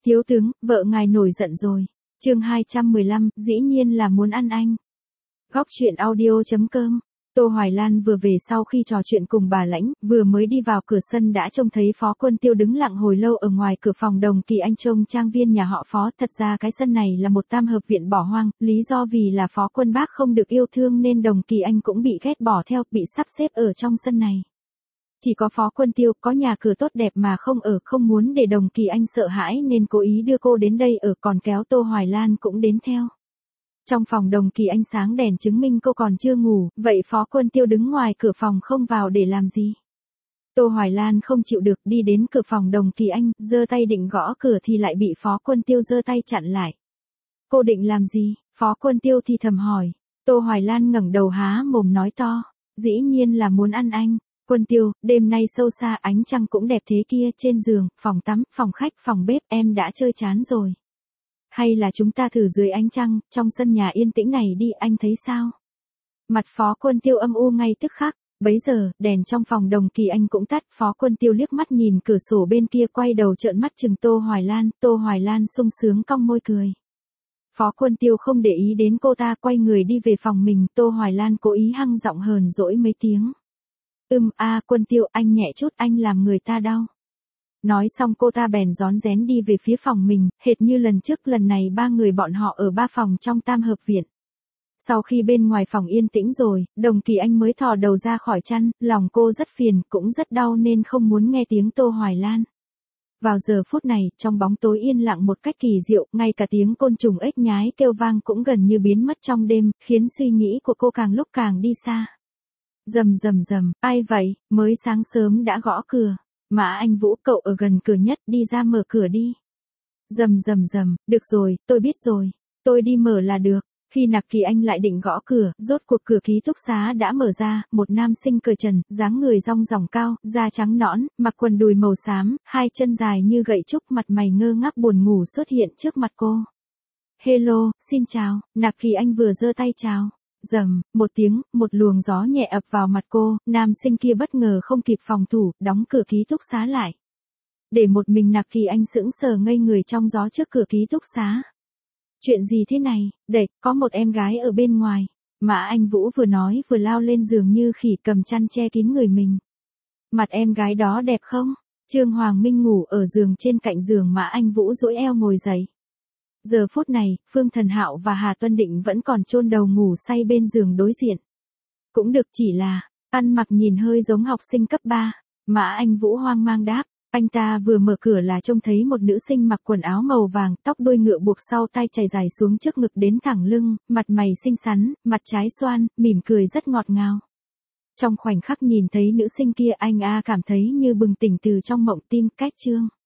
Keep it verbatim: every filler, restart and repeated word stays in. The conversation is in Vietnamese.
Thiếu tướng, vợ ngài nổi giận rồi. Chương hai trăm mười lăm, dĩ nhiên là muốn ăn anh. Góc truyện audio chấm com. Tô Hoài Lan vừa về sau khi trò chuyện cùng bà Lãnh, vừa mới đi vào cửa sân đã trông thấy Phó Quân Tiêu đứng lặng hồi lâu ở ngoài cửa phòng Đồng Kỳ Anh trông trang viên nhà họ Phó. Thật ra cái sân này là một tam hợp viện bỏ hoang, lý do vì là Phó Quân Bác không được yêu thương nên Đồng Kỳ Anh cũng bị ghét bỏ theo, bị sắp xếp ở trong sân này. Chỉ có Phó Quân Tiêu có nhà cửa tốt đẹp mà không ở, không muốn để Đồng Kỳ Anh sợ hãi nên cố ý đưa cô đến đây ở, còn kéo Tô Hoài Lan cũng đến theo. Trong phòng Đồng Kỳ Anh sáng đèn chứng minh cô còn chưa ngủ, vậy Phó Quân Tiêu đứng ngoài cửa phòng không vào để làm gì? Tô Hoài Lan không chịu được, đi đến cửa phòng Đồng Kỳ Anh, giơ tay định gõ cửa thì lại bị Phó Quân Tiêu giơ tay chặn lại. Cô định làm gì? Phó Quân Tiêu thì thầm hỏi. Tô Hoài Lan ngẩng đầu há mồm nói to, dĩ nhiên là muốn ăn anh. Quân Tiêu, đêm nay sâu xa ánh trăng cũng đẹp thế kia, trên giường, phòng tắm, phòng khách, phòng bếp em đã chơi chán rồi. Hay là chúng ta thử dưới ánh trăng, trong sân nhà yên tĩnh này đi, anh thấy sao? Mặt Phó Quân Tiêu âm u ngay tức khắc, bấy giờ, đèn trong phòng Đồng Kỳ Anh cũng tắt, Phó Quân Tiêu liếc mắt nhìn cửa sổ bên kia quay đầu trợn mắt chừng Tô Hoài Lan, Tô Hoài Lan sung sướng cong môi cười. Phó Quân Tiêu không để ý đến cô ta, quay người đi về phòng mình, Tô Hoài Lan cố ý hăng giọng hờn dỗi mấy tiếng. Ừm a Quân Tiêu, anh nhẹ chút, anh làm người ta đau. Nói xong cô ta bèn rón rén đi về phía phòng mình, hệt như lần trước, lần này ba người bọn họ ở ba phòng trong tam hợp viện. Sau khi bên ngoài phòng yên tĩnh rồi, Đồng Kỳ Anh mới thò đầu ra khỏi chăn, lòng cô rất phiền, cũng rất đau nên không muốn nghe tiếng Tô Hoài Lan. Vào giờ phút này, trong bóng tối yên lặng một cách kỳ diệu, ngay cả tiếng côn trùng ếch nhái kêu vang cũng gần như biến mất trong đêm, khiến suy nghĩ của cô càng lúc càng đi xa. Rầm rầm rầm, ai vậy, mới sáng sớm đã gõ cửa. Mã Anh Vũ, cậu ở gần cửa nhất, đi ra mở cửa đi. Rầm rầm rầm, được rồi, tôi biết rồi, tôi đi mở là được. Khi Nạp Kỳ Anh lại định gõ cửa, rốt cuộc cửa ký túc xá đã mở ra, một nam sinh cởi trần, dáng người rong ròng cao, da trắng nõn, mặc quần đùi màu xám, hai chân dài như gậy trúc, mặt mày ngơ ngác buồn ngủ xuất hiện trước mặt cô. Hello, xin chào, Nạp Kỳ Anh vừa giơ tay chào. Rầm, một tiếng, một luồng gió nhẹ ập vào mặt cô, nam sinh kia bất ngờ không kịp phòng thủ, đóng cửa ký túc xá lại. Để một mình Nạp Kỳ Anh sững sờ ngây người trong gió trước cửa ký túc xá. Chuyện gì thế này, đệt, có một em gái ở bên ngoài. Mã Anh Vũ vừa nói vừa lao lên giường như khỉ, cầm chăn che kín người mình. Mặt em gái đó đẹp không? Trương Hoàng Minh ngủ ở giường trên cạnh giường, Mã Anh Vũ duỗi eo ngồi dậy. Giờ phút này, Phương Thần Hạo và Hà Tuân Định vẫn còn chôn đầu ngủ say bên giường đối diện. Cũng được, chỉ là, ăn mặc nhìn hơi giống học sinh cấp ba. Mã Anh Vũ hoang mang đáp, anh ta vừa mở cửa là trông thấy một nữ sinh mặc quần áo màu vàng, tóc đuôi ngựa buộc sau tai chảy dài xuống trước ngực đến thẳng lưng, mặt mày xinh xắn, mặt trái xoan, mỉm cười rất ngọt ngào. Trong khoảnh khắc nhìn thấy nữ sinh kia, anh a cảm thấy như bừng tỉnh từ trong mộng, tim cách trương.